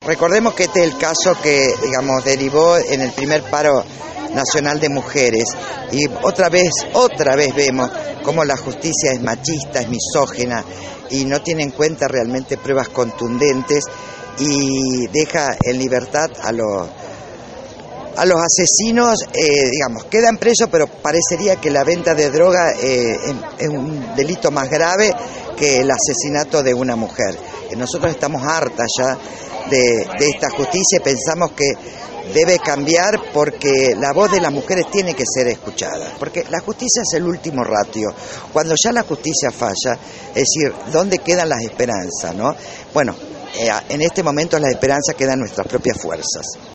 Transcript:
Recordemos que este es el caso que, digamos, derivó en el primer paro nacional de mujeres y otra vez vemos cómo la justicia es machista, es misógina y no tiene en cuenta realmente pruebas contundentes y deja en libertad a los asesinos, digamos, quedan presos, pero parecería que la venta de droga es un delito más grave que el asesinato de una mujer. Nosotros estamos hartas ya de esta justicia y pensamos que debe cambiar porque la voz de las mujeres tiene que ser escuchada, porque la justicia es el último ratio. Cuando ya la justicia falla, es decir, ¿dónde quedan las esperanzas, no? Bueno, en este momento las esperanzas quedan en nuestras propias fuerzas.